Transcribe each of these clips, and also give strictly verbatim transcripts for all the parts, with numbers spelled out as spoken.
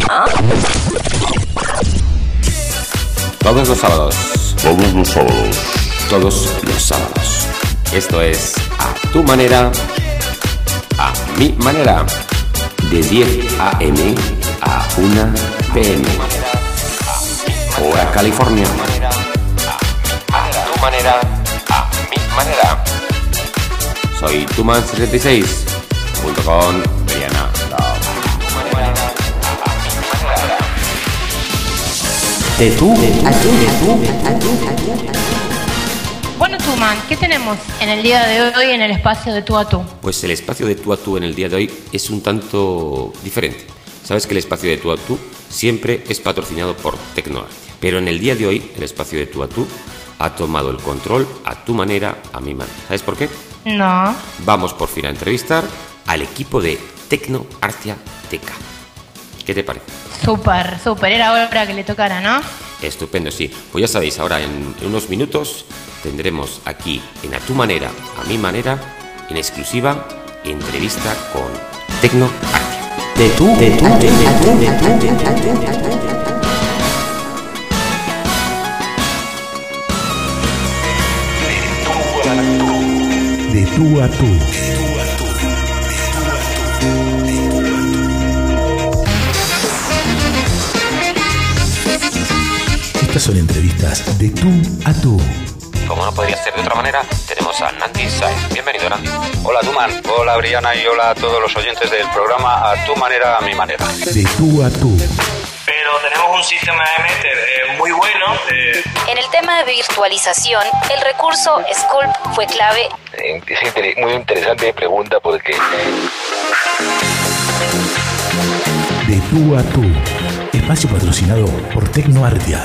Todos los sábados. Todos los sábados. Todos los sábados. Esto es A Tu Manera, A Mi Manera. De diez a eme a una pe eme. Hora California. A Tu Manera, A Mi Manera. Soy Tuman setenta y seis. Junto con Briana. De tú, a tú, de tú, a tú, a tú. Bueno, Tuman, ¿qué tenemos en el día de hoy en el espacio de tú a tú? Pues el espacio de tú a tú en el día de hoy es un tanto diferente. Sabes que el espacio de tú a tú siempre es patrocinado por Tecnoartia. Pero en el día de hoy, el espacio de tú a tú ha tomado el control a tu manera, a mi manera. ¿Sabes por qué? No. Vamos por fin a entrevistar al equipo de Tecnoartia T K. ¿Qué te parece? Súper, súper. Era hora que le tocara, ¿no? Estupendo, sí. Pues ya sabéis, ahora en, en unos minutos tendremos aquí en A Tu Manera, A Mi Manera, en exclusiva, entrevista con Tecnoartia. De tú, de tú, de tú, de tú, de tú. De tú a tú. Estas son entrevistas de tú a tú. Como no podría ser de otra manera, tenemos a Nandy Saez. Bienvenido, Nandy. Hola, Tuman. Hola, Briana, y hola a todos los oyentes del programa A Tu Manera, A Mi Manera. De tú a tú. Pero tenemos un sistema de Meter eh, muy bueno. Eh. En el tema de virtualización, el recurso Sculpt fue clave. Eh, es inter- muy interesante pregunta porque... De tú a tú. Espacio patrocinado por Tecnoartia.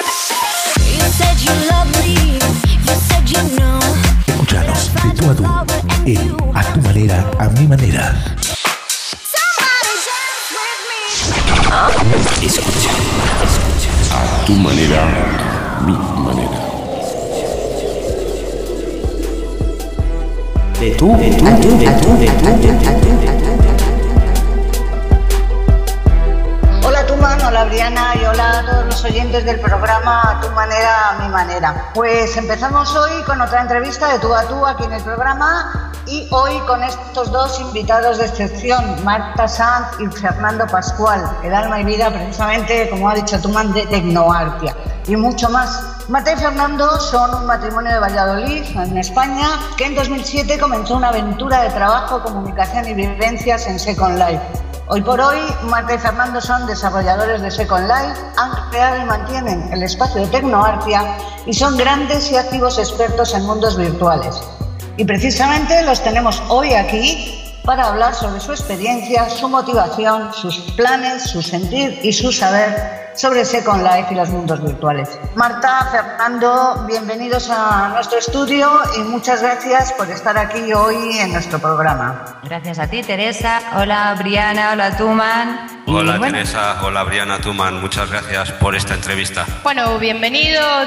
Escúchanos de tú a tú. En A Tu Manera, A Mi Manera. Escucha, escucha. A tu manera, a mi manera. De tú, de tú, de tú, de tú, de tú. Hola Tuman, hola Briana y hola a todos los oyentes del programa A Tu Manera, A Mi Manera. Pues empezamos hoy con otra entrevista de tú a tú aquí en el programa. Y hoy con estos dos invitados de excepción, Marta Sanz y Fernando Pascual, el alma y vida precisamente, como ha dicho Tuman, de Tecnoartia y mucho más. Marta y Fernando son un matrimonio de Valladolid, en España, que en dos mil siete comenzó una aventura de trabajo, comunicación y vivencias en Second Life. Hoy por hoy, Marta y Fernando son desarrolladores de Second Life, han creado y mantienen el espacio de Tecnoartia y son grandes y activos expertos en mundos virtuales. Y precisamente los tenemos hoy aquí para hablar sobre su experiencia, su motivación, sus planes, su sentir y su saber sobre Second Life y los mundos virtuales. Marta, Fernando, bienvenidos a nuestro estudio y muchas gracias por estar aquí hoy en nuestro programa. Gracias a ti, Teresa. Hola, Briana. Hola, Tuman. Y Hola, bueno. Teresa. Hola, Briana, Tuman. Muchas gracias por esta entrevista. Bueno, bienvenidos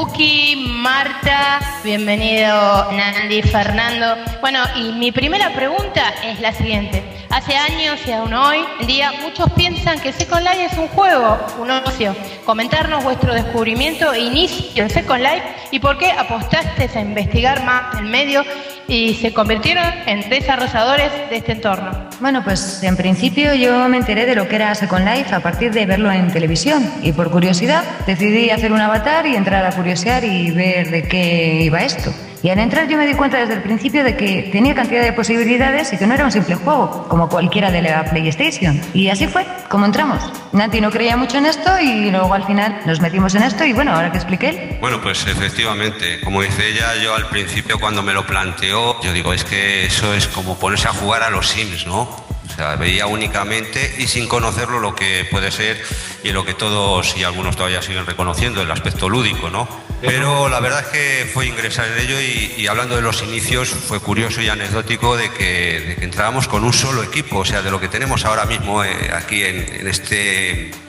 Puki, Marta, bienvenido Nandy, Fernando. Bueno, y mi primera pregunta es la siguiente. Hace años y aún hoy en día muchos piensan que Second Life es un juego, un ocio. Comentarnos vuestro descubrimiento e inicio en Second Life y por qué apostaste a investigar más el medio y se convirtieron en desarrolladores de este entorno. Bueno, pues en principio yo me enteré de lo que era Second Life a partir de verlo en televisión y por curiosidad decidí hacer un avatar y entrar a curiosear y ver de qué iba esto. Y al entrar yo me di cuenta desde el principio de que tenía cantidad de posibilidades y que no era un simple juego, como cualquiera de la PlayStation. Y así fue, como entramos. Nati no creía mucho en esto y luego al final nos metimos en esto y bueno, ahora que expliqué él. Bueno, pues efectivamente, como dice ella, yo al principio cuando me lo planteó, yo digo, es que eso es como ponerse a jugar a los Sims, ¿no? O sea, veía únicamente y sin conocerlo lo que puede ser y lo que todos y algunos todavía siguen reconociendo, el aspecto lúdico, ¿no? Pero la verdad es que fue ingresar en ello y, y hablando de los inicios fue curioso y anecdótico de que, de que entrábamos con un solo equipo, o sea, de lo que tenemos ahora mismo eh, aquí en, en este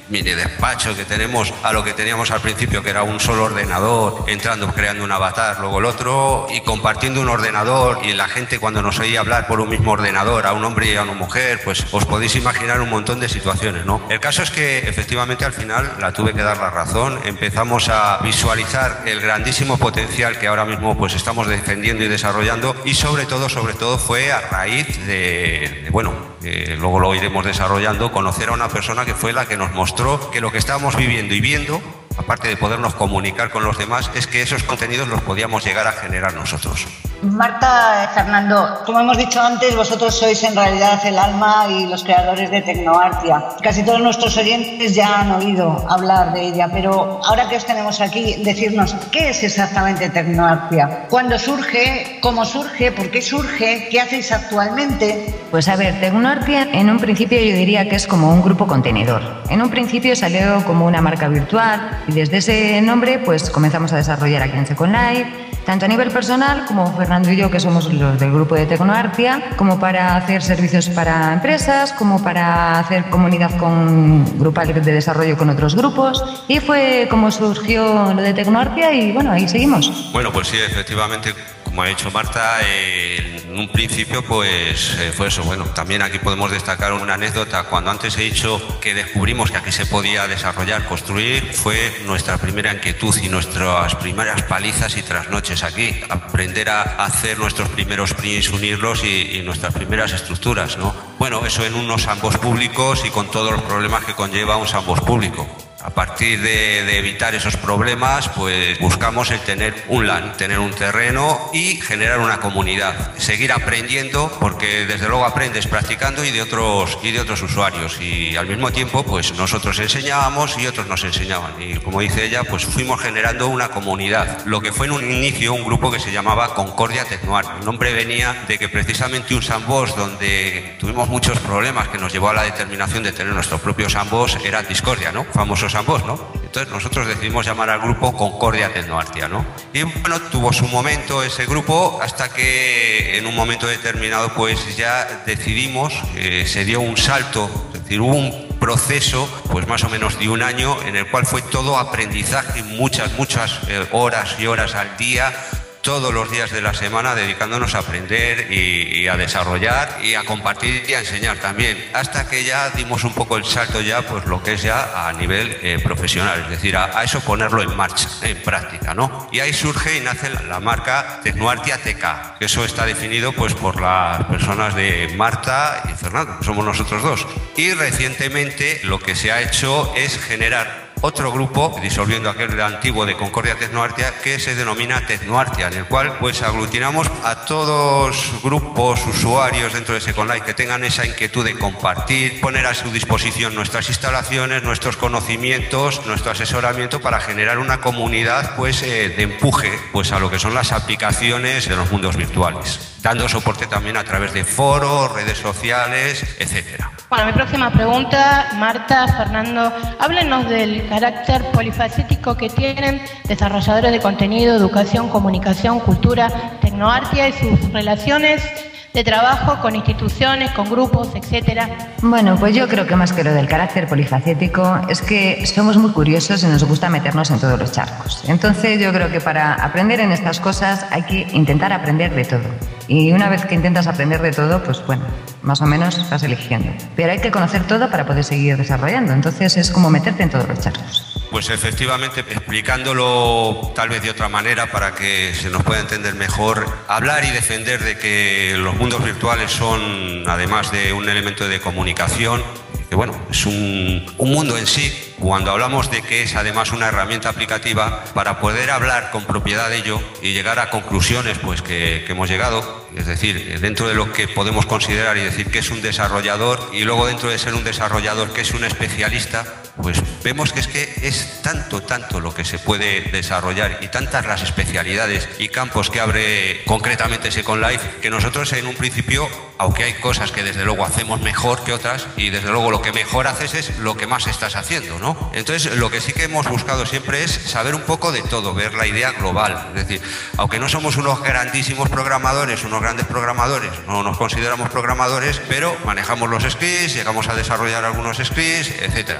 mini despacho que tenemos a lo que teníamos al principio, que era un solo ordenador, entrando, creando un avatar, luego el otro, y compartiendo un ordenador, y la gente cuando nos oía hablar por un mismo ordenador, a un hombre y a una mujer, pues os podéis imaginar un montón de situaciones, ¿no? El caso es que efectivamente al final la tuve que dar la razón, empezamos a visualizar el grandísimo potencial que ahora mismo pues estamos defendiendo y desarrollando, y sobre todo, sobre todo fue a raíz de, de bueno, eh, luego lo iremos desarrollando, conocer a una persona que fue la que nos mostró que lo que estábamos viviendo y viendo, aparte de podernos comunicar con los demás, es que esos contenidos los podíamos llegar a generar nosotros. Marta, Fernando, como hemos dicho antes, vosotros sois en realidad el alma y los creadores de Tecnoartia. Casi todos nuestros oyentes ya han oído hablar de ella, pero ahora que os tenemos aquí, decirnos qué es exactamente Tecnoartia, cuándo surge, cómo surge, por qué surge, qué hacéis actualmente. Pues a ver, Tecnoartia en un principio yo diría que es como un grupo contenedor. En un principio salió como una marca virtual y desde ese nombre pues comenzamos a desarrollar aquí en Second Life, tanto a nivel personal como Fernando y yo, que somos los del grupo de Tecnoartia, como para hacer servicios para empresas, como para hacer comunidad con grupal de desarrollo con otros grupos, y fue como surgió lo de Tecnoartia y bueno, ahí seguimos. Bueno, pues sí, efectivamente, como ha dicho Marta, eh, en un principio pues eh, fue eso. Bueno, también aquí podemos destacar una anécdota. Cuando antes he dicho que descubrimos que aquí se podía desarrollar, construir, fue nuestra primera inquietud y nuestras primeras palizas y trasnoches aquí. Aprender a hacer nuestros primeros sprints, unirlos y, y nuestras primeras estructuras, ¿no? Bueno, eso en unos ambos públicos y con todos los problemas que conlleva un ambos público. A partir de, de evitar esos problemas, pues buscamos el tener un LAN, tener un terreno y generar una comunidad. Seguir aprendiendo, porque desde luego aprendes practicando y de otros, y de otros usuarios. Y al mismo tiempo, pues nosotros enseñábamos y otros nos enseñaban. Y como dice ella, pues fuimos generando una comunidad. Lo que fue en un inicio un grupo que se llamaba Concordia Tecnoartia. El nombre venía de que precisamente un sandbox donde tuvimos muchos problemas que nos llevó a la determinación de tener nuestro propio sandbox era Discordia, ¿no? Famosos ambos, ¿no? Entonces nosotros decidimos llamar al grupo Concordia Tecnoartia, ¿no? Y bueno, tuvo su momento ese grupo hasta que en un momento determinado pues ya decidimos, eh, se dio un salto, es decir, hubo un proceso pues más o menos de un año en el cual fue todo aprendizaje, muchas, muchas eh, horas y horas al día, todos los días de la semana dedicándonos a aprender y, y a desarrollar y a compartir y a enseñar también, hasta que ya dimos un poco el salto ya, pues lo que es ya a nivel eh, profesional, es decir, a, a eso ponerlo en marcha, en práctica, ¿no? Y ahí surge y nace la, la marca Tecnoartia T K, que eso está definido pues por las personas de Marta y Fernando, que somos nosotros dos. Y recientemente lo que se ha hecho es generar otro grupo, disolviendo aquel antiguo de Concordia Tecnoartia, que se denomina Tecnoartia, en el cual pues aglutinamos a todos grupos, usuarios dentro de Second Life que tengan esa inquietud de compartir, poner a su disposición nuestras instalaciones, nuestros conocimientos, nuestro asesoramiento para generar una comunidad pues eh, de empuje pues a lo que son las aplicaciones de los mundos virtuales, dando soporte también a través de foros, redes sociales, etcétera. Bueno, mi próxima pregunta, Marta, Fernando, háblenos del carácter polifacético que tienen desarrolladores de contenido, educación, comunicación, cultura, Tecnoartia y sus relaciones de trabajo con instituciones, con grupos, etcétera. Bueno, pues yo creo que más que lo del carácter polifacético es que somos muy curiosos y nos gusta meternos en todos los charcos. Entonces yo creo que para aprender en estas cosas hay que intentar aprender de todo. Y una vez que intentas aprender de todo, pues bueno, más o menos vas eligiendo. Pero hay que conocer todo para poder seguir desarrollando. Entonces es como meterte en todos los charcos. Pues efectivamente, explicándolo tal vez de otra manera para que se nos pueda entender mejor, hablar y defender de que los mundos virtuales son, además de un elemento de comunicación, que bueno, es un, un mundo en sí. Cuando hablamos de que es además una herramienta aplicativa para poder hablar con propiedad de ello y llegar a conclusiones pues que, que hemos llegado, es decir, dentro de lo que podemos considerar y decir que es un desarrollador y luego dentro de ser un desarrollador que es un especialista, pues vemos que es que es tanto, tanto lo que se puede desarrollar y tantas las especialidades y campos que abre concretamente Second Life, que nosotros en un principio, aunque hay cosas que desde luego hacemos mejor que otras y desde luego lo que mejor haces es lo que más estás haciendo, ¿no? Entonces lo que sí que hemos buscado siempre es saber un poco de todo, ver la idea global, es decir, aunque no somos unos grandísimos programadores, unos grandes programadores, no nos consideramos programadores, pero manejamos los scripts, llegamos a desarrollar algunos scripts, etcétera. Seremos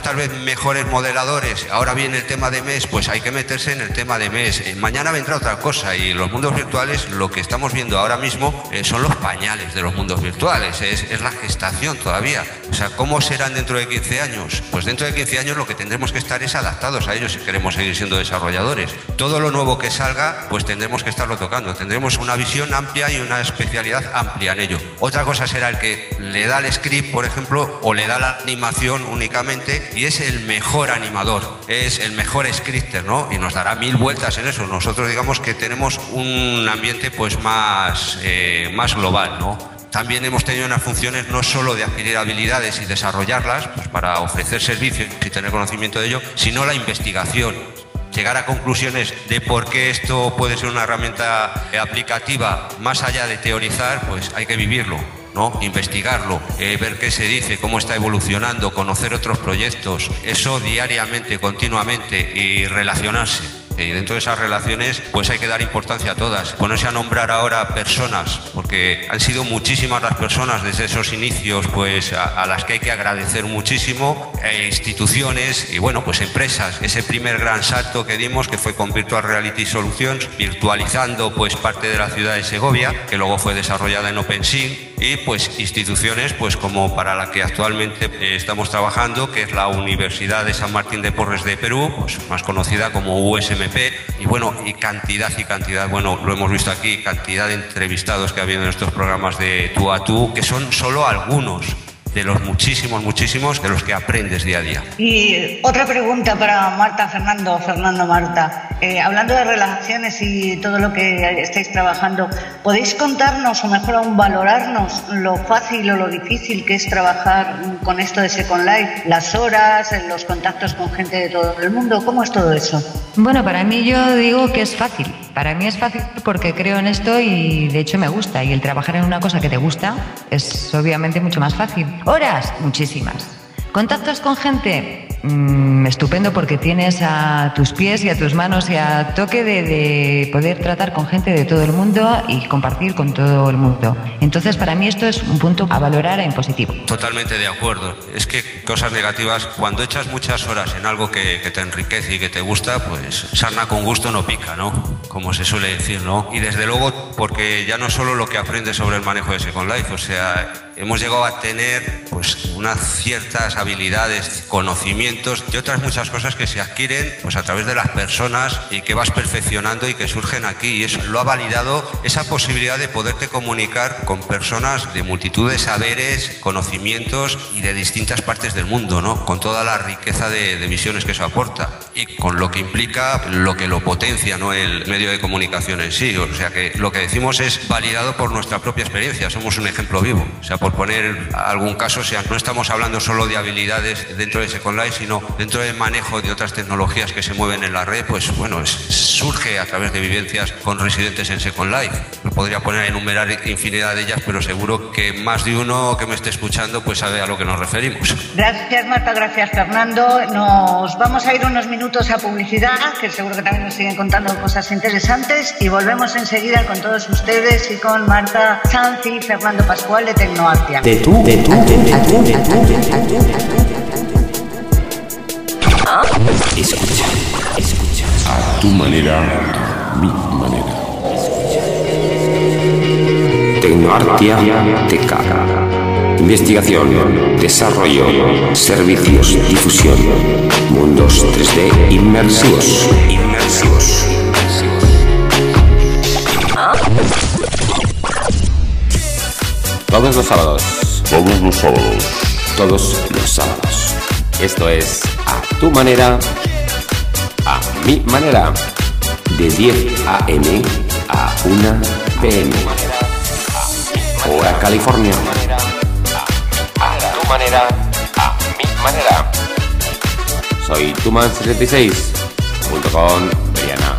tal vez mejores modeladores, ahora viene el tema de M E S, pues hay que meterse en el tema de M E S. Mañana vendrá otra cosa y los mundos virtuales, lo que estamos viendo ahora mismo eh, son los pañales de los mundos virtuales, es, es la gestación todavía. O sea, ¿cómo serán dentro de quince años? Pues dentro de quince años lo que tendremos que estar es adaptados a ellos si queremos seguir siendo desarrolladores. Todo lo nuevo que salga, pues tendremos que estarlo tocando, tendremos una visión amplia y una especialidad amplia en ello. Otra cosa será el que le da el script, por ejemplo, o le da la animación únicamente y es el mejor animador, es el mejor scripter, ¿no? Y nos dará mil vueltas en eso. Nosotros digamos que tenemos un ambiente pues más, eh, más global, ¿no? También hemos tenido unas funciones no solo de adquirir habilidades y desarrollarlas pues para ofrecer servicios y tener conocimiento de ello, sino la investigación. Llegar a conclusiones de por qué esto puede ser una herramienta aplicativa, más allá de teorizar, pues hay que vivirlo, ¿no? Investigarlo, eh, ver qué se dice, cómo está evolucionando, conocer otros proyectos, eso diariamente, continuamente y relacionarse. Y dentro de esas relaciones pues hay que dar importancia a todas, ponerse a nombrar ahora personas, porque han sido muchísimas las personas desde esos inicios pues a, a las que hay que agradecer muchísimo, e instituciones y bueno pues empresas, ese primer gran salto que dimos que fue con Virtual Reality Solutions, virtualizando pues parte de la ciudad de Segovia, que luego fue desarrollada en OpenSync, y pues instituciones pues como para la que actualmente eh, estamos trabajando, que es la Universidad de San Martín de Porres de Perú, pues más conocida como U S M P, y bueno, y cantidad y cantidad, bueno, lo hemos visto aquí, cantidad de entrevistados que ha habido en estos programas de tú a tú, que son solo algunos de los muchísimos, muchísimos de los que aprendes día a día. Y otra pregunta para Marta, Fernando, Fernando, Marta. Eh, hablando de relaciones y todo lo que estáis trabajando, ¿podéis contarnos o mejor aún valorarnos lo fácil o lo difícil que es trabajar con esto de Second Life? Las horas, los contactos con gente de todo el mundo, ¿cómo es todo eso? Bueno, para mí yo digo que es fácil. Para mí es fácil porque creo en esto y de hecho me gusta. Y el trabajar en una cosa que te gusta es obviamente mucho más fácil. Horas, muchísimas. Contactos con gente, mmm, estupendo porque tienes a tus pies y a tus manos y a toque de, de poder tratar con gente de todo el mundo y compartir con todo el mundo. Entonces para mí esto es un punto a valorar en positivo. Totalmente de acuerdo. Es que cosas negativas, cuando echas muchas horas en algo que, que te enriquece y que te gusta, pues sarna con gusto no pica, ¿no? Como se suele decir, ¿no? Y desde luego porque ya no solo lo que aprendes sobre el manejo de Second Life, o sea, hemos llegado a tener pues unas ciertas habilidades, conocimientos y otras muchas cosas que se adquieren pues a través de las personas y que vas perfeccionando y que surgen aquí, y eso lo ha validado esa posibilidad de poderte comunicar con personas de multitud de saberes, conocimientos y de distintas partes del mundo, ¿no? Con toda la riqueza de, de visiones que eso aporta y con lo que implica lo que lo potencia, ¿no? El medio de comunicación en sí, o sea que lo que decimos es validado por nuestra propia experiencia, somos un ejemplo vivo, o sea, por poner algún caso, o sea, no estamos hablando solo de habilidades dentro de Second Life, sino dentro del manejo de otras tecnologías que se mueven en la red, pues bueno, es, surge a través de vivencias con residentes en Second Life. Me podría poner a enumerar infinidad de ellas, pero seguro que más de uno que me esté escuchando pues sabe a lo que nos referimos. Gracias Marta, gracias Fernando. Nos vamos a ir unos minutos a publicidad, que seguro que también nos siguen contando cosas interesantes, y volvemos enseguida con todos ustedes y con Marta Sanz y Fernando Pascual de Tecnoartia. De tú, de tú, de tú, de tú, de tú. Escucha, escucha. A tu manera, a mi manera. Tecnoartia T K. Investigación, desarrollo, servicios, difusión. Mundos tres D inmersivos. Inmersivos. Todos los sábados. Todos los sábados. Todos los sábados. Esto es A tu manera, a mi manera. De diez a eme a una pe eme. Hora California. A tu manera, a mi manera. Soy Tuman setenta y seis, junto con Briana.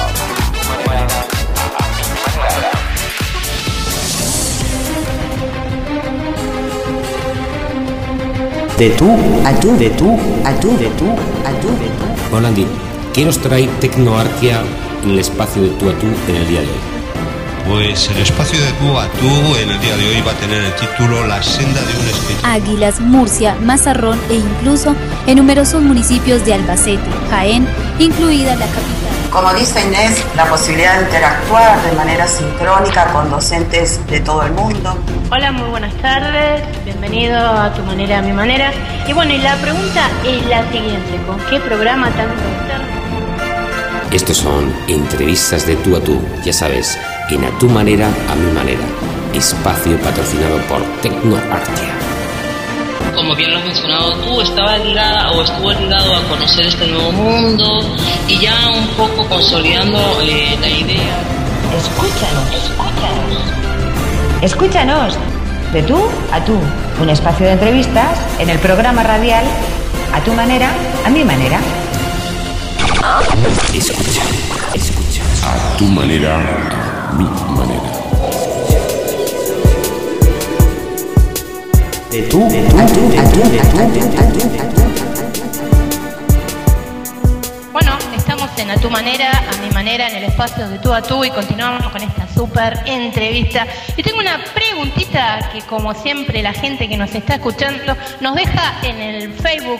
De tú a tú, de tú a tú, de tú a tú, de tú. Hola Andy, ¿qué nos trae Tecnoartia en el espacio de tú a tú en el día de hoy? Pues el espacio de tú a tú en el día de hoy va a tener el título La senda de un escritor. Águilas, Murcia, Mazarrón e incluso en numerosos municipios de Albacete, Jaén, incluida la capital. Como dice Inés, la posibilidad de interactuar de manera sincrónica con docentes de todo el mundo. Hola, muy buenas tardes, bienvenido a Tu Manera, a Mi Manera. Y bueno, y la pregunta es la siguiente, ¿con qué programa tan externo? Estos son entrevistas de tú a tú, ya sabes, en A Tu Manera, a Mi Manera, espacio patrocinado por Tecnoartia. Como bien lo has mencionado tú, estaba ligada o estuvo ligado a conocer este nuevo mundo y ya un poco consolidando eh, la idea. Escúchanos, escúchanos. Escúchanos, de tú a tú, un espacio de entrevistas en el programa radial A Tu Manera, a Mi Manera. Escucha, escucha. A Tu Manera, a Mi Manera. De tú, de tú, a tú, a tú, a tú, a tú. Bueno, estamos en A Tu Manera, a Mi Manera, en el espacio de tú a tú y continuamos con esta súper entrevista. Y tengo una preguntita que, como siempre, la gente que nos está escuchando nos deja en el Facebook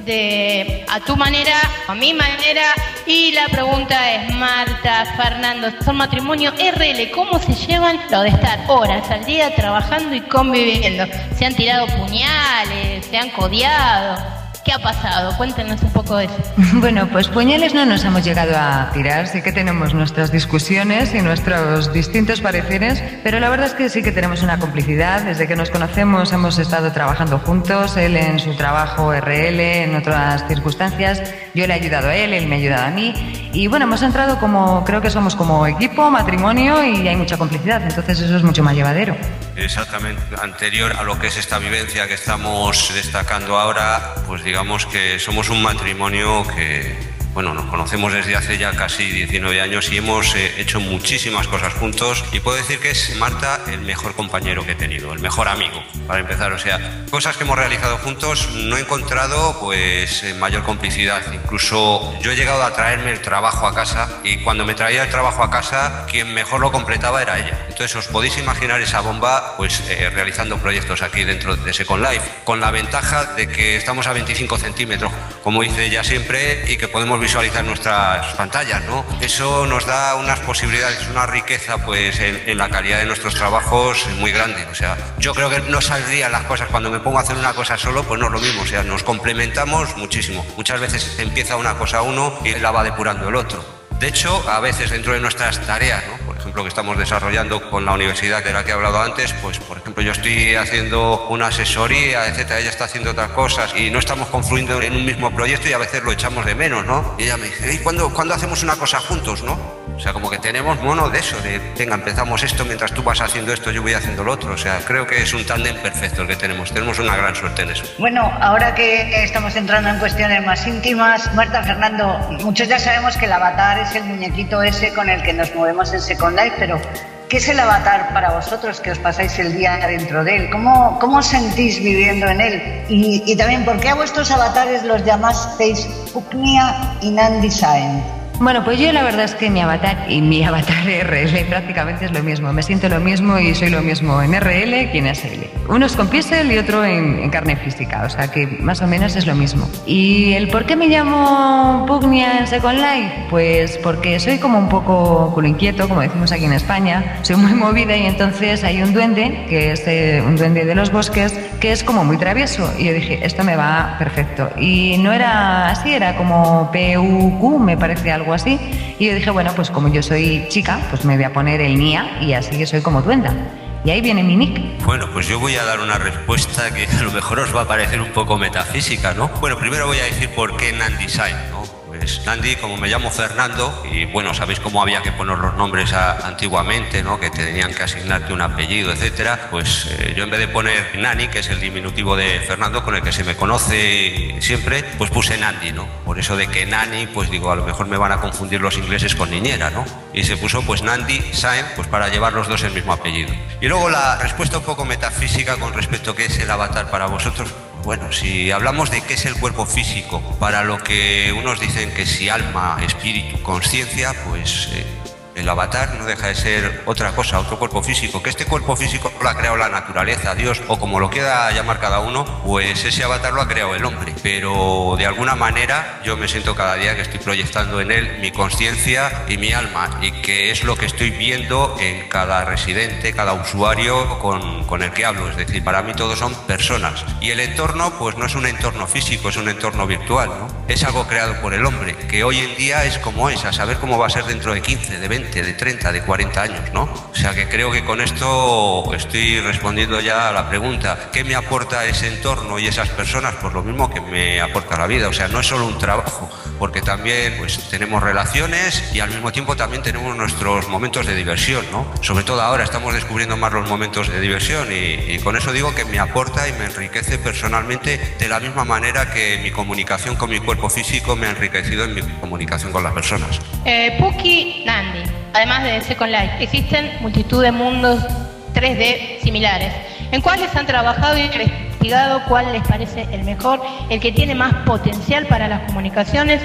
de A Tu Manera, a Mi Manera. Y la pregunta es: Marta, Fernando, son matrimonio R L, ¿cómo se llevan lo de estar horas al día trabajando y conviviendo? ¿Se han tirado puñales? ¿Se han codiado? ¿Qué ha pasado? Cuéntenos un poco de eso. Bueno, pues puñales no nos hemos llegado a tirar, sí que tenemos nuestras discusiones y nuestros distintos pareceres, pero la verdad es que sí que tenemos una complicidad. Desde que nos conocemos hemos estado trabajando juntos, él en su trabajo R L, en otras circunstancias, yo le he ayudado a él, él me ha ayudado a mí, y bueno, hemos entrado como, creo que somos como equipo, matrimonio, y hay mucha complicidad, entonces eso es mucho más llevadero. Exactamente, anterior a lo que es esta vivencia que estamos destacando ahora, pues digamos que somos un matrimonio que, bueno, nos conocemos desde hace ya casi diecinueve años y hemos eh, hecho muchísimas cosas juntos, y puedo decir que es Marta el mejor compañero que he tenido, el mejor amigo, para empezar. O sea, cosas que hemos realizado juntos, no he encontrado pues mayor complicidad. Incluso yo he llegado a traerme el trabajo a casa, y cuando me traía el trabajo a casa, quien mejor lo completaba era ella. Entonces os podéis imaginar esa bomba pues eh, realizando proyectos aquí dentro de Second Life, con la ventaja de que estamos a veinticinco centímetros, como dice ella siempre, y que podemos visualizar nuestras pantallas, ¿no? Eso nos da unas posibilidades, una riqueza pues en, en la calidad de nuestros trabajos muy grande. O sea, yo creo que no saldrían las cosas cuando me pongo a hacer una cosa solo, pues no es lo mismo. O sea, nos complementamos muchísimo. Muchas veces empieza una cosa uno y la va depurando el otro. De hecho, a veces dentro de nuestras tareas, ¿no?, por ejemplo, que estamos desarrollando con la universidad de la que he hablado antes, pues por ejemplo yo estoy haciendo una asesoría, etcétera, ella está haciendo otras cosas y no estamos confluyendo en un mismo proyecto y a veces lo echamos de menos, ¿no? Y ella me dice: ¿y cuándo, cuándo hacemos una cosa juntos, no? O sea, como que tenemos mono de eso, de venga, empezamos esto, mientras tú vas haciendo esto, yo voy haciendo lo otro. O sea, creo que es un tándem perfecto el que tenemos, tenemos una gran suerte en eso. Bueno, ahora que estamos entrando en cuestiones más íntimas, Marta, Fernando, muchos ya sabemos que el avatar es el muñequito ese con el que nos movemos en Second Life, pero ¿qué es el avatar para vosotros, que os pasáis el día dentro de él? ¿Cómo, cómo os sentís viviendo en él? Y, y también, ¿por qué a vuestros avatares los llamasteis Pugnia y Nandi Saen? Bueno, pues yo la verdad es que mi avatar y mi avatar R L prácticamente es lo mismo. Me siento lo mismo y soy lo mismo en R L que en S L. Uno es con piel y otro en, en carne física, o sea que más o menos es lo mismo. ¿Y el por qué me llamo Pugnia en Second Life? Pues porque soy como un poco culo inquieto, como decimos aquí en España. Soy muy movida y entonces hay un duende, que es eh, un duende de los bosques, que es como muy travieso. Y yo dije, esto me va perfecto. Y no era así, era como P U Q, me parece algo así, y yo dije, bueno, pues como yo soy chica, pues me voy a poner el Nia y así que soy como duenda. Y ahí viene mi nick. Bueno, pues yo voy a dar una respuesta que a lo mejor os va a parecer un poco metafísica, ¿no? Bueno, primero voy a decir por qué Nandi Saen, ¿no? Pues Nandi, como me llamo Fernando, y bueno, sabéis cómo había que poner los nombres a, antiguamente, ¿no?, que te tenían que asignarte un apellido, etcétera. Pues eh, yo en vez de poner Nani, que es el diminutivo de Fernando, con el que se me conoce siempre, pues puse Nandi, ¿no? Por eso de que Nani, pues digo, a lo mejor me van a confundir los ingleses con niñera, ¿no? Y se puso pues Nandi Saen, pues para llevar los dos el mismo apellido. Y luego la respuesta un poco metafísica con respecto a qué es el avatar para vosotros. Bueno, si hablamos de qué es el cuerpo físico, para lo que unos dicen que si alma, espíritu, conciencia, pues eh, El avatar no deja de ser otra cosa, otro cuerpo físico, que este cuerpo físico lo ha creado la naturaleza, Dios, o como lo quiera llamar cada uno, pues ese avatar lo ha creado el hombre. Pero de alguna manera yo me siento cada día que estoy proyectando en él mi conciencia y mi alma, y que es lo que estoy viendo en cada residente, cada usuario con, con el que hablo. Es decir, para mí todos son personas. Y el entorno, pues no es un entorno físico, es un entorno virtual, ¿no? Es algo creado por el hombre, que hoy en día es como es, a saber cómo va a ser dentro de quince, de veinte, de treinta, de cuarenta años, ¿no? O sea que creo que con esto estoy respondiendo ya a la pregunta, ¿qué me aporta ese entorno y esas personas? Pues lo mismo que me aporta la vida, o sea, no es solo un trabajo, porque también pues tenemos relaciones y al mismo tiempo también tenemos nuestros momentos de diversión, ¿no? Sobre todo ahora estamos descubriendo más los momentos de diversión y, y con eso digo que me aporta y me enriquece personalmente de la misma manera que mi comunicación con mi cuerpo físico me ha enriquecido en mi comunicación con las personas. Eh, Puki, Nandi, además de Second Life, existen multitud de mundos tres D similares. ¿En cuáles han trabajado y investigado cuál les parece el mejor, el que tiene más potencial para las comunicaciones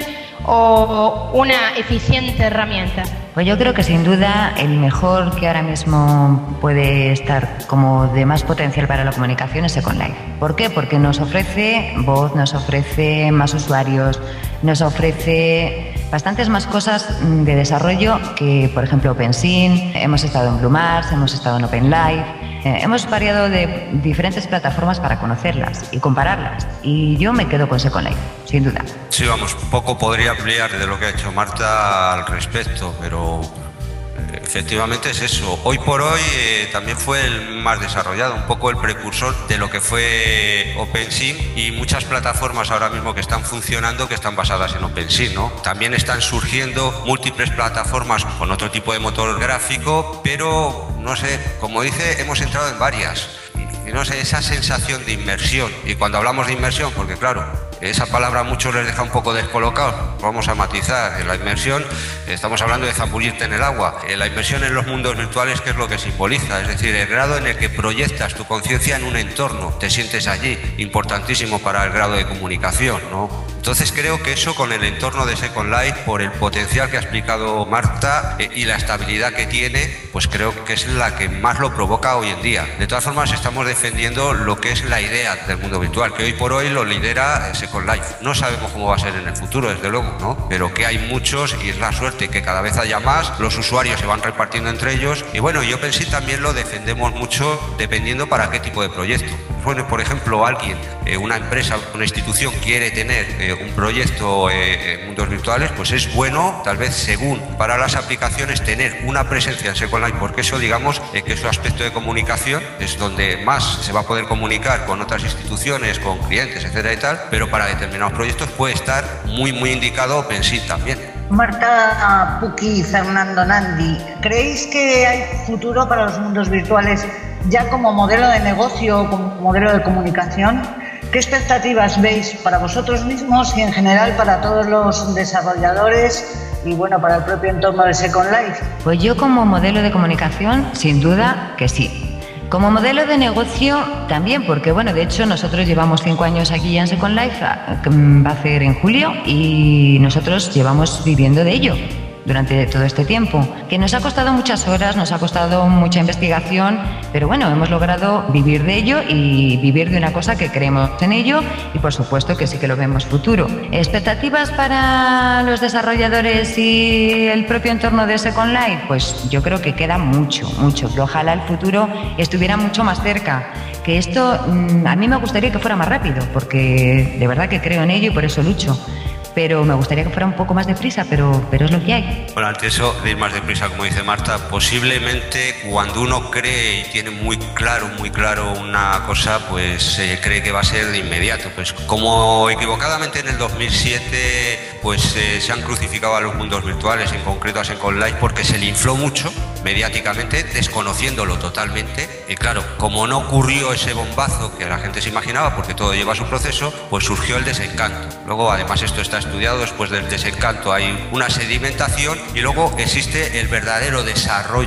o una eficiente herramienta? Pues yo creo que sin duda el mejor que ahora mismo puede estar como de más potencial para la comunicación es Second Life. ¿Por qué? Porque nos ofrece voz, nos ofrece más usuarios, nos ofrece bastantes más cosas de desarrollo que, por ejemplo, OpenSyn, hemos estado en Blue Mars, hemos estado en OpenLive, eh, hemos variado de diferentes plataformas para conocerlas y compararlas. Y yo me quedo con Second Life, sin duda. Sí, vamos, poco podría ampliar de lo que ha hecho Marta al respecto, pero efectivamente es eso. Hoy por hoy eh, también fue el más desarrollado, un poco el precursor de lo que fue OpenSyn, y muchas plataformas ahora mismo que están funcionando que están basadas en OpenSyn, ¿no? También están surgiendo múltiples plataformas con otro tipo de motor gráfico, pero no sé, como dice, hemos entrado en varias. Y no sé, esa sensación de inmersión, y cuando hablamos de inmersión, porque claro, esa palabra a muchos les deja un poco descolocados, vamos a matizar. En la inmersión estamos hablando de zambullirte en el agua. En la inmersión en los mundos virtuales, ¿qué es lo que simboliza? Es decir, el grado en el que proyectas tu conciencia en un entorno, te sientes allí, importantísimo para el grado de comunicación, ¿no? Entonces creo que eso con el entorno de Second Life, por el potencial que ha explicado Marta eh, y la estabilidad que tiene, pues creo que es la que más lo provoca hoy en día. De todas formas, estamos defendiendo lo que es la idea del mundo virtual, que hoy por hoy lo lidera Second Life. No sabemos cómo va a ser en el futuro, desde luego, ¿no? Pero que hay muchos y es la suerte que cada vez haya más, los usuarios se van repartiendo entre ellos y bueno, yo pensé también lo defendemos mucho dependiendo para qué tipo de proyecto. Bueno, por ejemplo, alguien, eh, una empresa, una institución quiere tener eh, un proyecto eh, en mundos virtuales, pues es bueno, tal vez según para las aplicaciones, tener una presencia en Second Life, porque eso, digamos, eh, que es su aspecto de comunicación, es donde más se va a poder comunicar con otras instituciones, con clientes, etcétera y tal, pero para determinados proyectos puede estar muy, muy indicado OpenSyn también. Marta, Puki, Fernando, Nandi, ¿creéis que hay futuro para los mundos virtuales ya como modelo de negocio, como modelo de comunicación? ¿Qué expectativas veis para vosotros mismos y en general para todos los desarrolladores y bueno, para el propio entorno de Second Life? Pues yo como modelo de comunicación, sin duda que sí. Como modelo de negocio también, porque bueno, de hecho nosotros llevamos cinco años aquí ya en Second Life, va a ser en julio, y nosotros llevamos viviendo de ello durante todo este tiempo, que nos ha costado muchas horas, nos ha costado mucha investigación, pero bueno, hemos logrado vivir de ello y vivir de una cosa que creemos en ello y por supuesto que sí que lo vemos futuro. ¿Expectativas para los desarrolladores y el propio entorno de Second Life? Pues yo creo que queda mucho, mucho, que ojalá el futuro estuviera mucho más cerca, que esto a mí me gustaría que fuera más rápido, porque de verdad que creo en ello y por eso lucho. Pero me gustaría que fuera un poco más deprisa, pero, pero es lo que hay. Bueno, ante eso de ir más deprisa, como dice Marta, posiblemente cuando uno cree y tiene muy claro, muy claro una cosa, pues se eh, cree que va a ser de inmediato. Pues como equivocadamente en el dos mil siete pues eh, se han crucificado a los mundos virtuales, en concreto a Second Life, porque se le infló mucho mediáticamente, desconociéndolo totalmente. Y claro, como no ocurrió ese bombazo que la gente se imaginaba, porque todo lleva su proceso, pues surgió el desencanto. Luego, además, esto está estudiado, después del desencanto hay una sedimentación y luego existe el verdadero desarrollo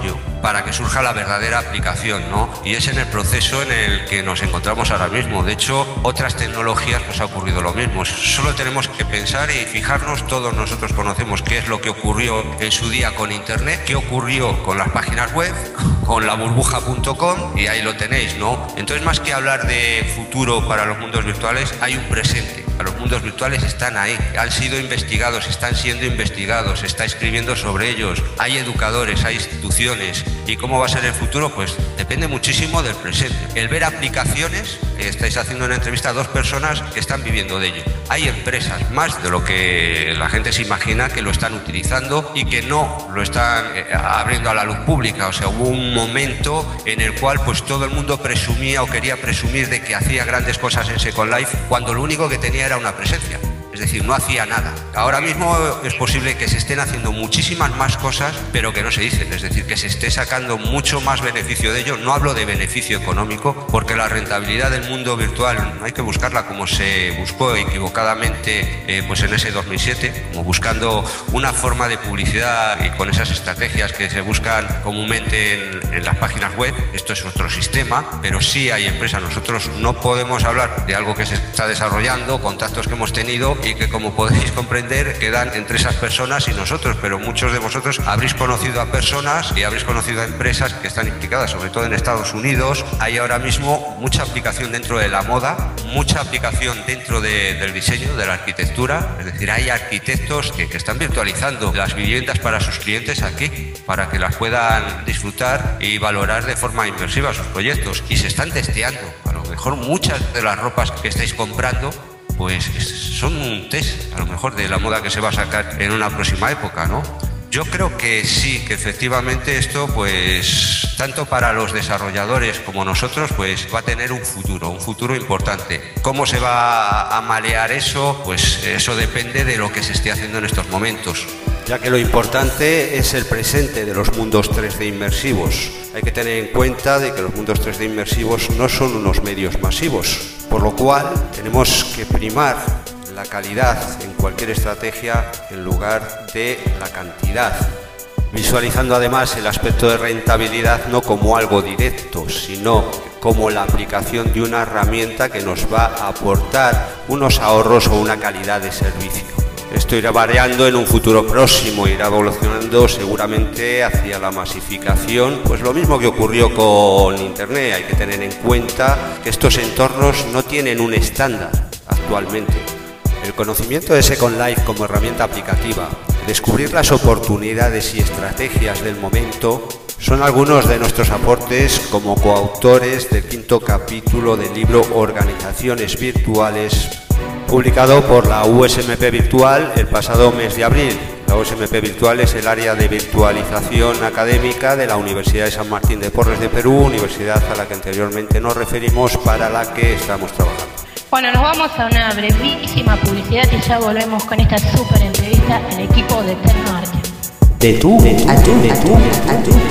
para que surja la verdadera aplicación, ¿no? Y es en el proceso en el que nos encontramos ahora mismo. De hecho, otras tecnologías nos ha ocurrido lo mismo. Solo tenemos que pensar y fijarnos, todos nosotros conocemos qué es lo que ocurrió en su día con Internet, qué ocurrió con las páginas web, con la burbuja punto com, y ahí lo tenéis, ¿no? Entonces, más que hablar de futuro para los mundos virtuales, hay un presente. Los mundos virtuales están ahí, han sido investigados, están siendo investigados, se está escribiendo sobre ellos, hay educadores, hay instituciones. ¿Y cómo va a ser el futuro? Pues depende muchísimo del presente. El ver aplicaciones, estáis haciendo una entrevista a dos personas que están viviendo de ello. Hay empresas, más de lo que la gente se imagina, que lo están utilizando y que no lo están abriendo a la luz pública. O sea, hubo un momento en el cual pues todo el mundo presumía o quería presumir de que hacía grandes cosas en Second Life, cuando lo único que tenía era una presencia. Es decir, no hacía nada. Ahora mismo es posible que se estén haciendo muchísimas más cosas, pero que no se dicen. Es decir, que se esté sacando mucho más beneficio de ello. No hablo de beneficio económico, porque la rentabilidad del mundo virtual no hay que buscarla como se buscó equivocadamente eh, pues en ese dos mil siete, como buscando una forma de publicidad y con esas estrategias que se buscan comúnmente en, en las páginas web. Esto es otro sistema, pero sí hay empresas. Nosotros no podemos hablar de algo que se está desarrollando, contactos que hemos tenido, y que, como podéis comprender, quedan entre esas personas y nosotros, pero muchos de vosotros habréis conocido a personas y habréis conocido a empresas que están implicadas, sobre todo en Estados Unidos. Hay ahora mismo mucha aplicación dentro de la moda, mucha aplicación dentro de, del diseño, de la arquitectura. Es decir, hay arquitectos que, que están virtualizando las viviendas para sus clientes aquí, para que las puedan disfrutar y valorar de forma inmersiva sus proyectos, y se están testeando. A lo mejor muchas de las ropas que estáis comprando pues son un test, a lo mejor, de la moda que se va a sacar en una próxima época, ¿no? Yo creo que sí, que efectivamente esto, pues, tanto para los desarrolladores como nosotros, pues va a tener un futuro, un futuro importante. ¿Cómo se va a malear eso? Pues eso depende de lo que se esté haciendo en estos momentos, ya que lo importante es el presente de los mundos tres D inmersivos. Hay que tener en cuenta de que los mundos tres D inmersivos no son unos medios masivos, por lo cual tenemos que primar la calidad en cualquier estrategia en lugar de la cantidad, visualizando además el aspecto de rentabilidad no como algo directo, sino como la aplicación de una herramienta que nos va a aportar unos ahorros o una calidad de servicio. Esto irá variando en un futuro próximo, irá evolucionando seguramente hacia la masificación, pues lo mismo que ocurrió con Internet. Hay que tener en cuenta que estos entornos no tienen un estándar actualmente. El conocimiento de Second Life como herramienta aplicativa, descubrir las oportunidades y estrategias del momento, son algunos de nuestros aportes como coautores del quinto capítulo del libro Organizaciones Virtuales, publicado por la U S M P Virtual el pasado mes de abril. La U S M P Virtual es el área de virtualización académica de la Universidad de San Martín de Porres de Perú, universidad a la que anteriormente nos referimos, para la que estamos trabajando. Bueno, nos vamos a una brevísima publicidad y ya volvemos con esta súper entrevista al equipo de Tecnoarte. De tú a tú, de tú a tú.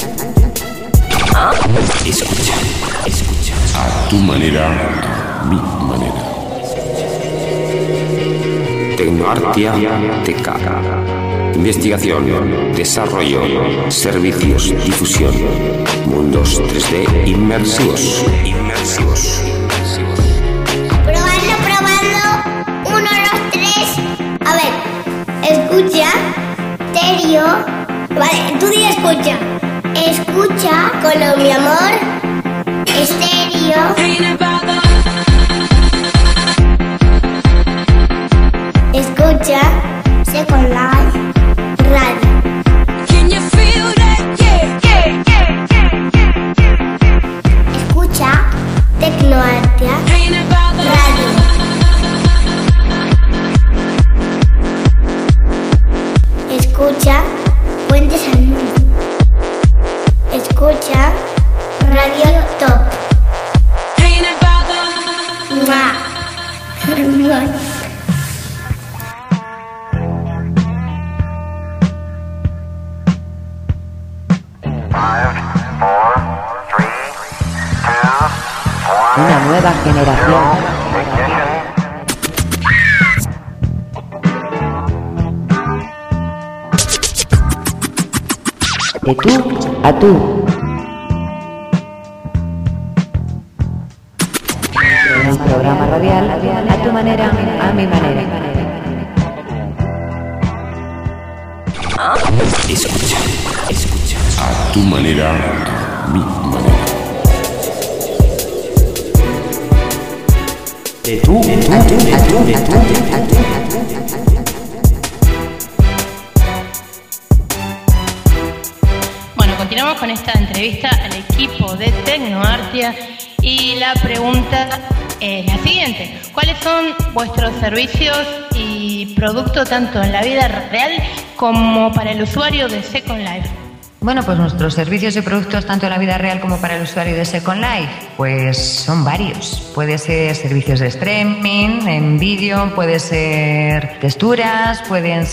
Escucha, escucha. A tu manera, a mi manera. Tecnoartia T K. Investigación, desarrollo, servicios, difusión. Mundos tres D inmersivos. Inmersivos. Probando, probando. Uno, dos, tres. A ver, escucha. Stereo. Vale, tú di escucha. Escucha, con mi amor. Stereo. Escucha Second Life Radio. Can you feel that? Yeah, yeah, yeah, yeah, yeah. Escucha Tecnoartia Radio. Escucha Puentes al Mundo. Escucha Radio Top. ¡Mua! Una nueva generación. De tú a tú. Un programa radial a tu manera, a mi manera. Escucha, escucha. A tu manera, a mi manera. De tú, de tú, a tú, de tú, de tú, a tú. Bueno, continuamos con esta entrevista al equipo de Tecnoartia y la pregunta es la siguiente: ¿cuáles son vuestros servicios y productos tanto en la vida real como para el usuario de Second Life? Bueno, pues nuestros servicios y productos tanto en la vida real como para el usuario de Second Life, pues son varios. Puede ser servicios de streaming, en vídeo, puede ser texturas, pueden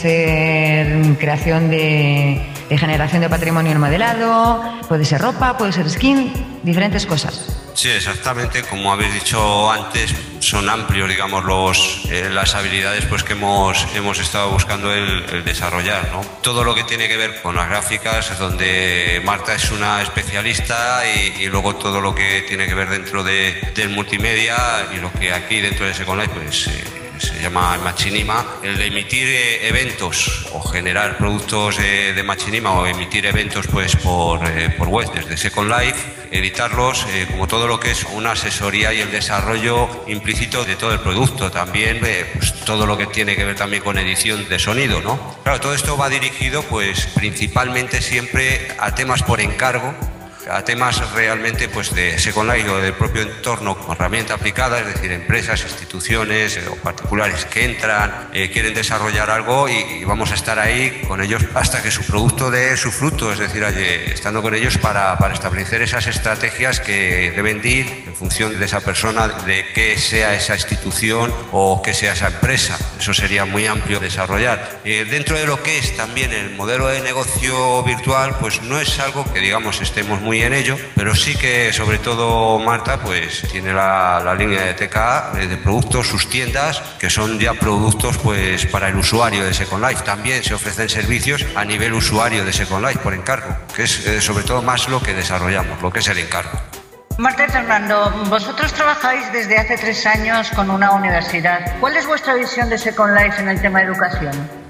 ser creación de, de generación de patrimonio en modelado, puede ser ropa, puede ser skin, diferentes cosas. Sí, exactamente, como habéis dicho antes, son amplios, digamos, los, eh, las habilidades pues, que hemos, hemos estado buscando el, el desarrollar, ¿no? Todo lo que tiene que ver con las gráficas, donde Marta es una especialista, y, y luego todo lo que tiene que ver dentro de, del multimedia y lo que aquí dentro de Second Life pues, eh, se llama machinima, el de emitir eh, eventos o generar productos eh, de machinima o emitir eventos pues por, eh, por web desde Second Life, editarlos, eh, como todo lo que es una asesoría y el desarrollo implícito de todo el producto, también eh, pues, todo lo que tiene que ver también con edición de sonido, ¿no? Claro, todo esto va dirigido pues principalmente siempre a temas por encargo, a temas realmente pues de Second Life o del propio entorno como herramienta aplicada, es decir, empresas, instituciones eh, o particulares que entran, eh, quieren desarrollar algo y, y vamos a estar ahí con ellos hasta que su producto dé su fruto, es decir, allí, estando con ellos para, para establecer esas estrategias que deben ir en función de esa persona, de qué sea esa institución o qué sea esa empresa. Eso sería muy amplio desarrollar. Eh, dentro de lo que es también el modelo de negocio virtual, pues no es algo que digamos estemos muy en ello, pero sí que sobre todo Marta pues tiene la, la línea de T K A de productos, sus tiendas, que son ya productos pues para el usuario de Second Life. También se ofrecen servicios a nivel usuario de Second Life por encargo, que es eh, sobre todo más lo que desarrollamos, lo que es el encargo. Marta y Fernando, vosotros trabajáis desde hace tres años con una universidad. ¿Cuál es vuestra visión de Second Life en el tema de educación?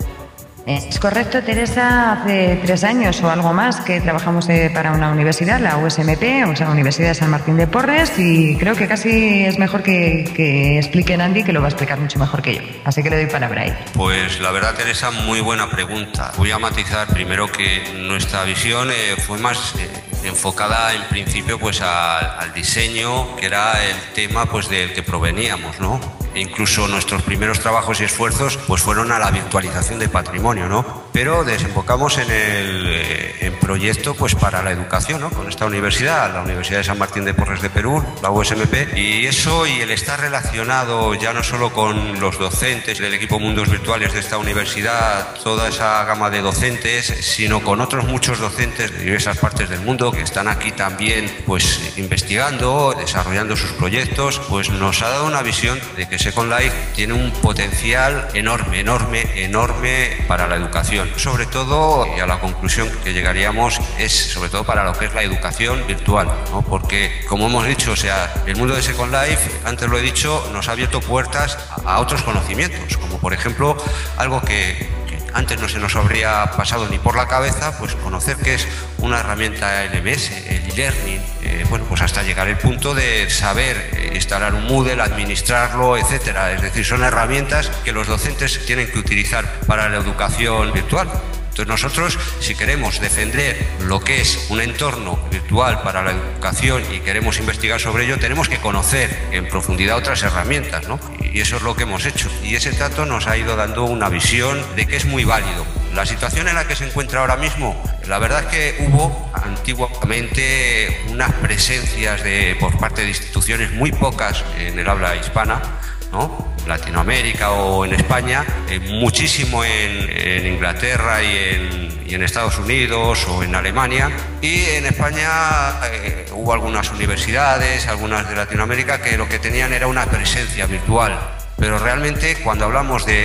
Es correcto, Teresa, hace tres años o algo más que trabajamos eh, para una universidad, la U S M P, o sea, Universidad de San Martín de Porres, y creo que casi es mejor que, que explique Andy, que lo va a explicar mucho mejor que yo. Así que le doy palabra ahí. Pues la verdad, Teresa, muy buena pregunta. Voy a matizar primero que nuestra visión eh, fue más eh, enfocada en principio pues al, al diseño, que era el tema pues del que proveníamos, ¿no? E incluso nuestros primeros trabajos y esfuerzos pues fueron a la virtualización de patrimonio, ¿no? Pero desembocamos en el eh, en proyecto pues para la educación, ¿no? Con esta universidad, la Universidad de San Martín de Porres de Perú, la U S M P, y eso y el estar relacionado ya no solo con los docentes del equipo Mundos Virtuales de esta universidad, toda esa gama de docentes, sino con otros muchos docentes de diversas partes del mundo que están aquí también pues investigando, desarrollando sus proyectos, pues nos ha dado una visión de que Second Life tiene un potencial enorme, enorme, enorme para la educación. Sobre todo, y a la conclusión que llegaríamos, es sobre todo para lo que es la educación virtual, ¿no? Porque, como hemos dicho, o sea, el mundo de Second Life, antes lo he dicho, nos ha abierto puertas a otros conocimientos, como por ejemplo, algo que antes no se nos habría pasado ni por la cabeza, pues conocer qué es una herramienta L M S, el e-learning, eh, bueno, pues hasta llegar al punto de saber eh, instalar un Moodle, administrarlo, etcétera. Es decir, son herramientas que los docentes tienen que utilizar para la educación virtual. Entonces nosotros, si queremos defender lo que es un entorno virtual para la educación y queremos investigar sobre ello, tenemos que conocer en profundidad otras herramientas, ¿no? Y eso es lo que hemos hecho. Y ese trato nos ha ido dando una visión de que es muy válido. La situación en la que se encuentra ahora mismo, la verdad es que hubo antiguamente unas presencias de, por parte de instituciones muy pocas en el habla hispana, ¿no? Latinoamérica o en España, eh, muchísimo en, en Inglaterra y en, y en Estados Unidos o en Alemania, y en España eh, hubo algunas universidades, algunas de Latinoamérica, que lo que tenían era una presencia virtual, pero realmente cuando hablamos de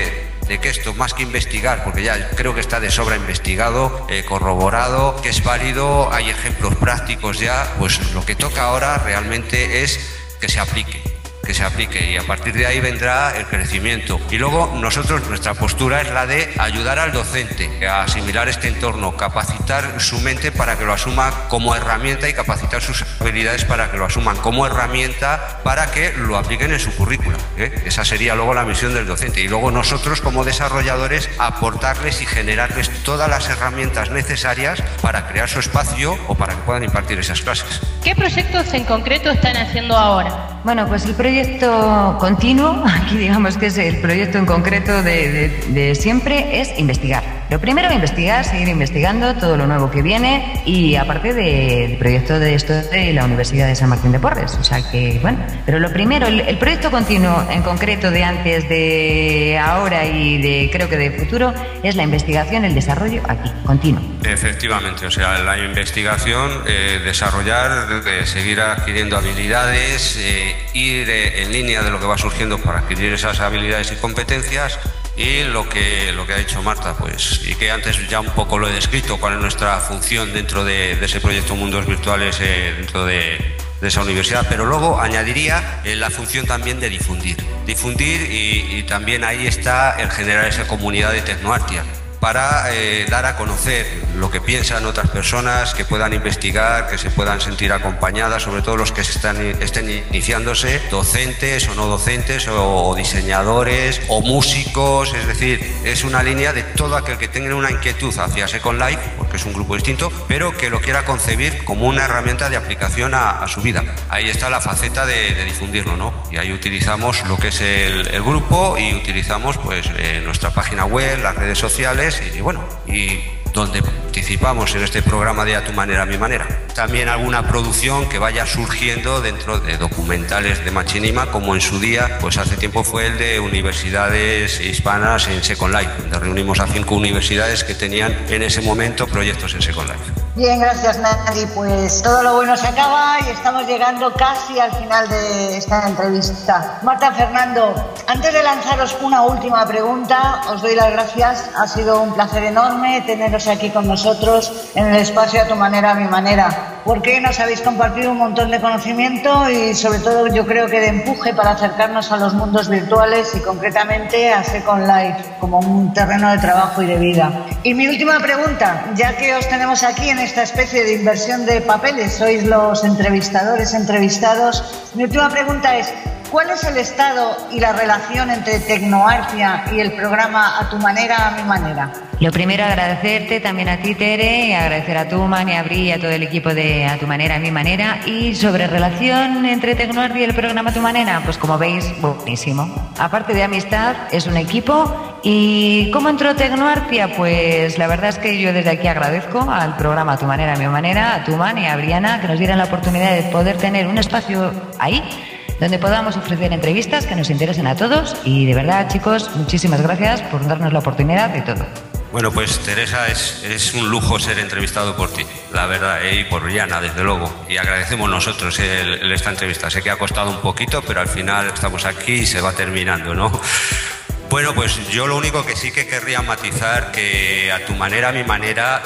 de que esto, más que investigar, porque ya creo que está de sobra investigado, eh, corroborado, que es válido, hay ejemplos prácticos ya, pues lo que toca ahora realmente es que se aplique. que se aplique y a partir de ahí vendrá el crecimiento. Y luego nosotros, nuestra postura es la de ayudar al docente a asimilar este entorno, capacitar su mente para que lo asuma como herramienta y capacitar sus habilidades para que lo asuman como herramienta para que lo apliquen en su currícula, ¿eh? Esa sería luego la misión del docente. Y luego nosotros como desarrolladores aportarles y generarles todas las herramientas necesarias para crear su espacio o para que puedan impartir esas clases. ¿Qué proyectos en concreto están haciendo ahora? Bueno, pues el proyecto continuo, aquí digamos que es el proyecto en concreto de, de, de siempre, es investigar. Lo primero, investigar, seguir investigando todo lo nuevo que viene y aparte del proyecto de esto de la Universidad de San Martín de Porres. O sea que, bueno, pero lo primero, el, el proyecto continuo en concreto de antes, de ahora y de creo que de futuro, es la investigación, el desarrollo aquí, continuo. Efectivamente, o sea, la investigación, eh, desarrollar, eh, seguir adquiriendo habilidades, eh, ir eh, en línea de lo que va surgiendo para adquirir esas habilidades y competencias. Y lo que, lo que ha dicho Marta, pues, y que antes ya un poco lo he descrito, cuál es nuestra función dentro de, de ese proyecto Mundos Virtuales, eh, dentro de, de esa universidad, pero luego añadiría eh, la función también de difundir. Difundir y, y también ahí está el generar esa comunidad de Tecnoartia, para eh, dar a conocer lo que piensan otras personas, que puedan investigar, que se puedan sentir acompañadas, sobre todo los que están, estén iniciándose, docentes o no docentes, o, o diseñadores, o músicos, es decir, es una línea de todo aquel que tenga una inquietud hacia Second Life, porque es un grupo distinto, pero que lo quiera concebir como una herramienta de aplicación a, a su vida. Ahí está la faceta de, de difundirlo, ¿no? Y ahí utilizamos lo que es el, el grupo y utilizamos pues eh, nuestra página web, las redes sociales, y, y bueno, y donde participamos en este programa de A tu manera, a mi manera. También alguna producción que vaya surgiendo dentro de documentales de Machinima, como en su día, pues hace tiempo fue el de universidades hispanas en Second Life, donde reunimos a cinco universidades que tenían en ese momento proyectos en Second Life. Bien, gracias Nandi. Pues todo lo bueno se acaba y estamos llegando casi al final de esta entrevista. Marta, Fernando, antes de lanzaros una última pregunta, os doy las gracias. Ha sido un placer enorme teneros aquí con nosotros en el espacio A tu manera, a mi manera, porque nos habéis compartido un montón de conocimiento y sobre todo yo creo que de empuje para acercarnos a los mundos virtuales y concretamente a Second Life como un terreno de trabajo y de vida. Y mi última pregunta, ya que os tenemos aquí en esta especie de inversión de papeles, sois los entrevistadores entrevistados, mi última pregunta es: ¿cuál es el estado y la relación entre Tecnoartia y el programa A tu manera, a mi manera? Lo primero, agradecerte también a ti, Tere, y agradecer a Tuman y a Bri y a todo el equipo de A tu manera, a mi manera. Y sobre relación entre Tecnoartia y el programa A tu manera, pues como veis, buenísimo. Aparte de amistad, es un equipo. ¿Y cómo entró Tecnoartia? Pues la verdad es que yo desde aquí agradezco al programa A tu manera, a mi manera, a Tuman y a Briana, que nos dieran la oportunidad de poder tener un espacio ahí donde podamos ofrecer entrevistas que nos interesen a todos. Y de verdad, chicos, muchísimas gracias por darnos la oportunidad de todo. Bueno, pues Teresa, es, es un lujo ser entrevistado por ti, la verdad, eh, y por Briana, desde luego. Y agradecemos nosotros el, el esta entrevista. Sé que ha costado un poquito, pero al final estamos aquí y se va terminando, ¿no? Bueno, pues yo lo único que sí que querría matizar, que A tu manera, a mi manera,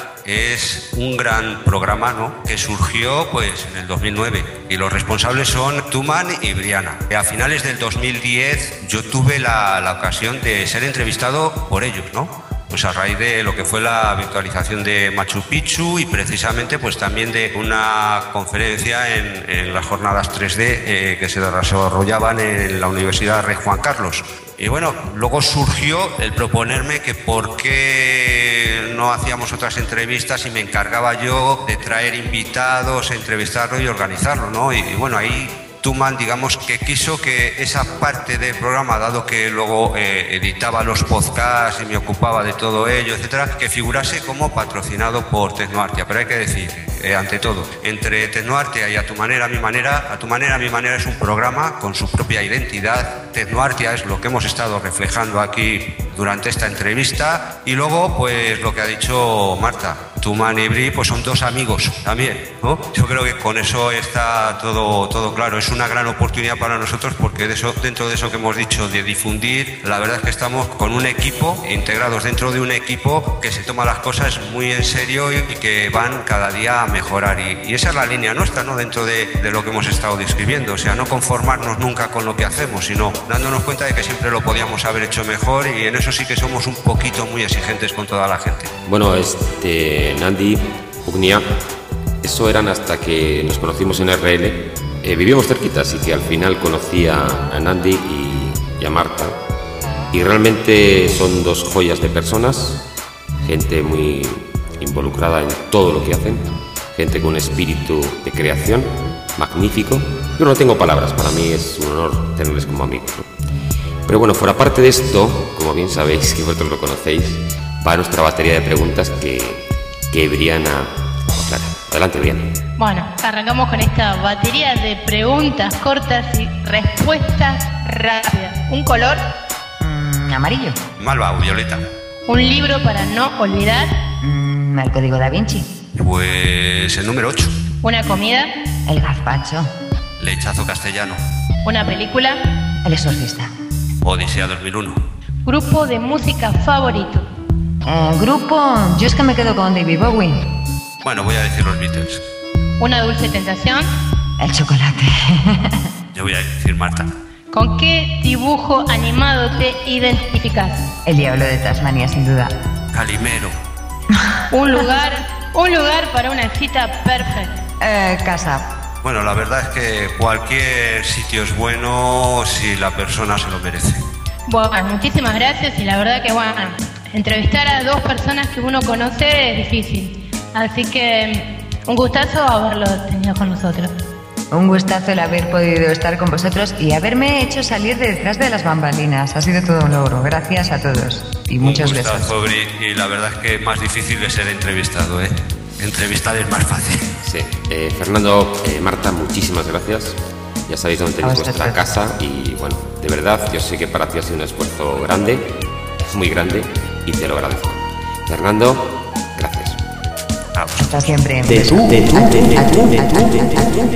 es un gran programa, ¿no?, que surgió pues en el dos mil nueve y los responsables son Tuman y Briana. A finales del dos mil diez yo tuve la, la ocasión de ser entrevistado por ellos, ¿no?, pues a raíz de lo que fue la virtualización de Machu Picchu y precisamente pues también de una conferencia en, en las jornadas tres D eh, que se desarrollaban en la Universidad Rey Juan Carlos. Y bueno, luego surgió el proponerme que por qué no hacíamos otras entrevistas y me encargaba yo de traer invitados, entrevistarlo y organizarlo, ¿no? Y, y bueno, ahí Tuman, digamos que quiso que esa parte del programa, dado que luego eh, editaba los podcasts y me ocupaba de todo ello, etcétera, que figurase como patrocinado por Tecnoartia. Pero hay que decir, eh, ante todo, entre Tecnoartia y A tu manera, a mi manera, A tu manera, a mi manera es un programa con su propia identidad. Tecnoartia es lo que hemos estado reflejando aquí durante esta entrevista. Y luego, pues lo que ha dicho Marta, Tuman y Bri pues son dos amigos también, ¿no? Yo creo que con eso está todo, todo claro. Es una gran oportunidad para nosotros porque de eso, dentro de eso que hemos dicho de difundir, la verdad es que estamos con un equipo, integrados dentro de un equipo que se toma las cosas muy en serio y, y que van cada día a mejorar. Y, y esa es la línea nuestra, ¿no? Dentro de, de lo que hemos estado describiendo. O sea, no conformarnos nunca con lo que hacemos, sino dándonos cuenta de que siempre lo podíamos haber hecho mejor, y en eso sí que somos un poquito muy exigentes con toda la gente. Bueno, este... Nandi, Ugnia, eso eran hasta que nos conocimos en R L. Eh, vivíamos cerquita, así que al final conocí a, a Nandi y, y a Marta. Y realmente son dos joyas de personas, gente muy involucrada en todo lo que hacen, gente con un espíritu de creación magnífico. Yo no tengo palabras, para mí es un honor tenerles como amigos, ¿no? Pero bueno, fuera parte de esto, como bien sabéis, que vosotros lo conocéis, va nuestra batería de preguntas que... que Briana aclara. Adelante, Briana. Bueno, arrancamos con esta batería de preguntas cortas y respuestas rápidas. ¿Un color? Mm, amarillo. Malva o violeta. ¿Un libro para no olvidar? Mm, el Código Da Vinci. Pues el número ocho. ¿Una comida? El gazpacho. Lechazo castellano. ¿Una película? El exorcista. Odisea dos mil uno. ¿Grupo de música favorito? Eh, grupo, yo es que me quedo con David Bowie. Bueno, voy a decir los Beatles. ¿Una dulce tentación? El chocolate. Yo voy a decir Marta. ¿Con qué dibujo animado te identificas? El diablo de Tasmania, sin duda. Calimero. Un lugar, un lugar para una cita perfecta. Eh, casa. Bueno, la verdad es que cualquier sitio es bueno si la persona se lo merece. Bueno, muchísimas gracias, y la verdad que bueno, entrevistar a dos personas que uno conoce es difícil. Así que un gustazo haberlo tenido con nosotros. Un gustazo el haber podido estar con vosotros y haberme hecho salir de detrás de las bambalinas. Ha sido todo un logro. Gracias a todos. Y muchos besos. Un gustazo, Bri, y la verdad es que es más difícil de ser entrevistado, ¿eh? Entrevistar es más fácil. Sí. Eh, Fernando, eh, Marta, muchísimas gracias. Ya sabéis dónde tenéis vuestra casa y bueno, de verdad, yo sé que para ti ha sido un esfuerzo grande, muy grande, y te lo agradezco. Fernando, gracias. Hasta siempre. De tú, de tú, de tú, de tú, de tú, de tú.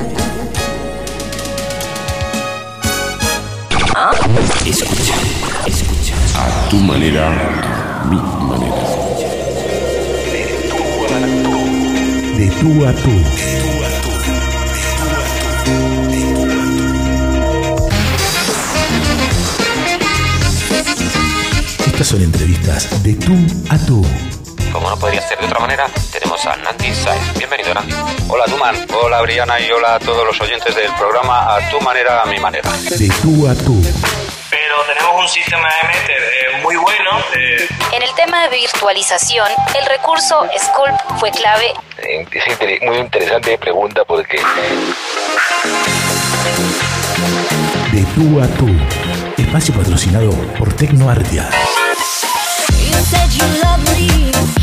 Escucha, escucha. A tu manera, a mi manera. De tú a tú. Estas son entrevistas de tú a tú. Como no podría ser de otra manera, tenemos a Nandi Saez. Bienvenido, Nandi. Hola, Tuman. Hola, Briana, y hola a todos los oyentes del programa A Tu Manera, A Mi Manera. De tú a tú. Pero tenemos un sistema de meter eh, muy bueno. Eh. En el tema de virtualización, el recurso Sculpt fue clave. Es muy interesante pregunta porque... De tú a tú. Espacio patrocinado por Tecnoartia.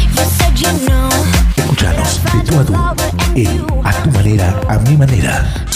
Escuchanos de tú a tú. En A Tu Manera, A Mi Manera.